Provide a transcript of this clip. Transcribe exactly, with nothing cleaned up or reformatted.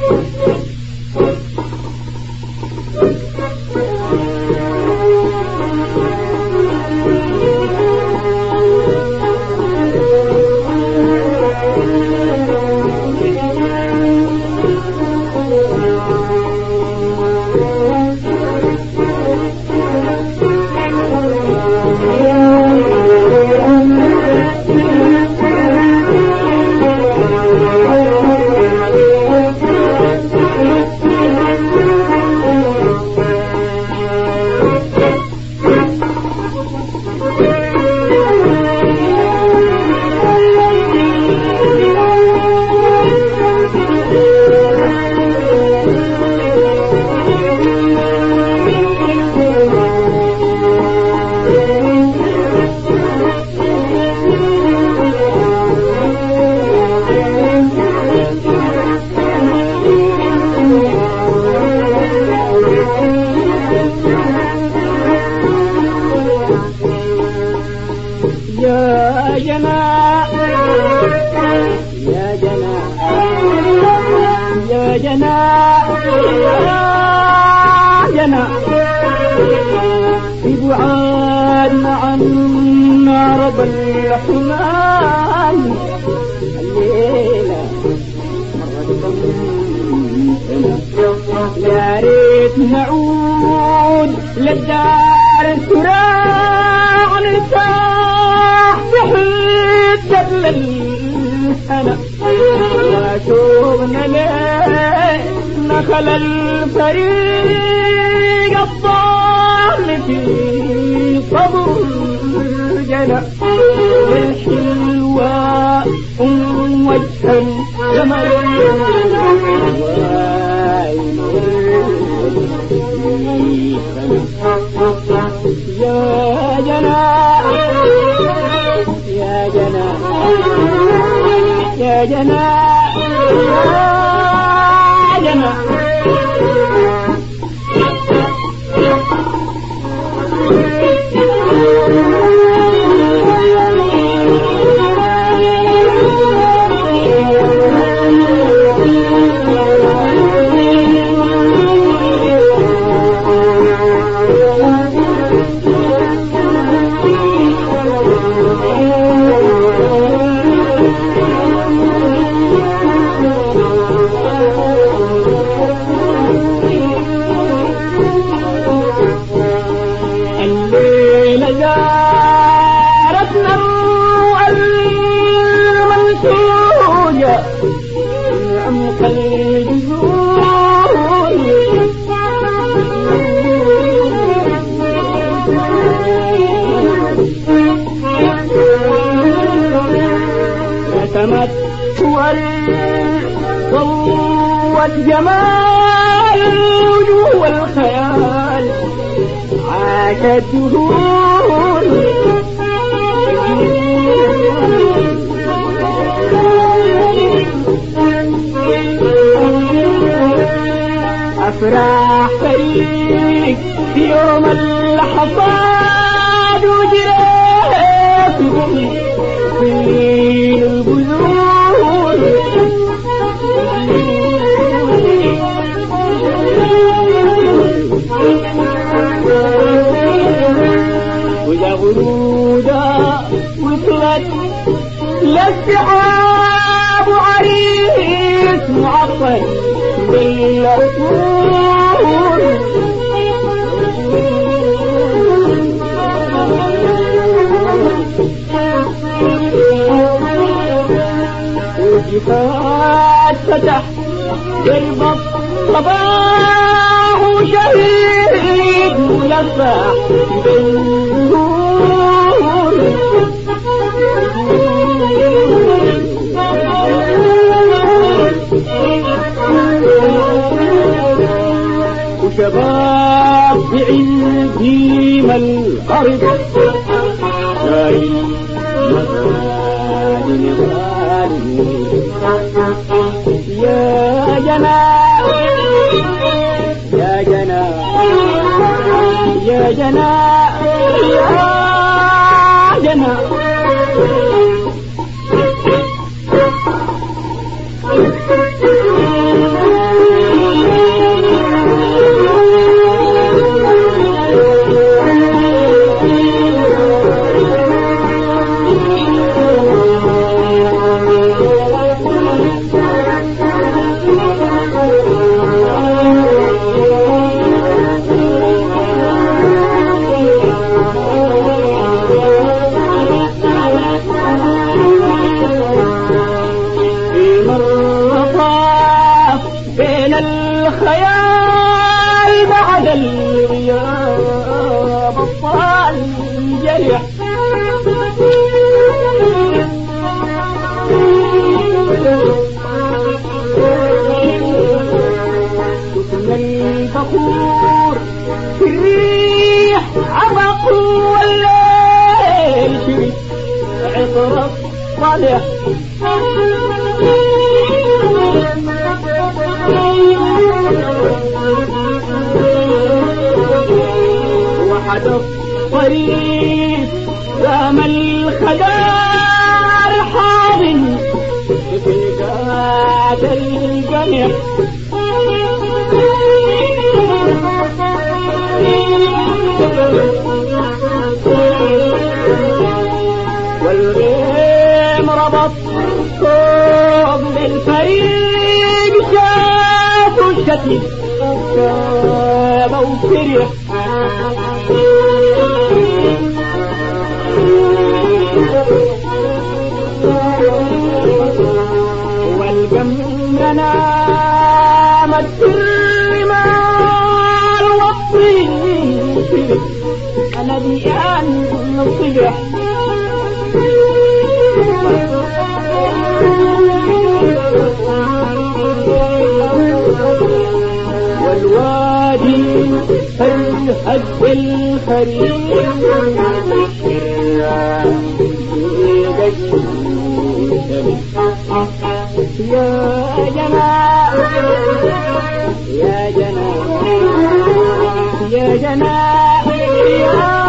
ببعادنا عنا رب الرحمن الليلة يا ريت نعود للدار السراع نرتاح بحدة للهنا وشوفنا ليه نخل الفريق الضال في صبر الجنة الحلوة أم وجها جمل يا جنى يا جنى يا جنى يا جنى زارتنا المنسوجة من عمق الجذور رسمت صور ضوت جمال الوجوه والخيال عاشت دهور أفراح فريق في يوم الحصاد وجريتهم في البذور ويا ورودة وصلت للسحاب عريس معطر بالعطور والجفاف فتح درب الصباح وشهيد ملفح بالنور وشباب بعزيم الأرض جاي مدائن الظالمين يا جنا يا جنا يا جنا يا جنا خيال بعد الغياب الطال جرح سكن البخور في الريح عبق والليل شري عطر الصالح وحد الطريق رام الخدار حاضن في قاد القمر والغيم ربط صوب للفريق شافوا الشتيت شاب وفرح والقمر نامت في الرمال والطين أنا بيان الصبح والوادي فالهد الخريف يا جماعة يا جماعة يا جماعة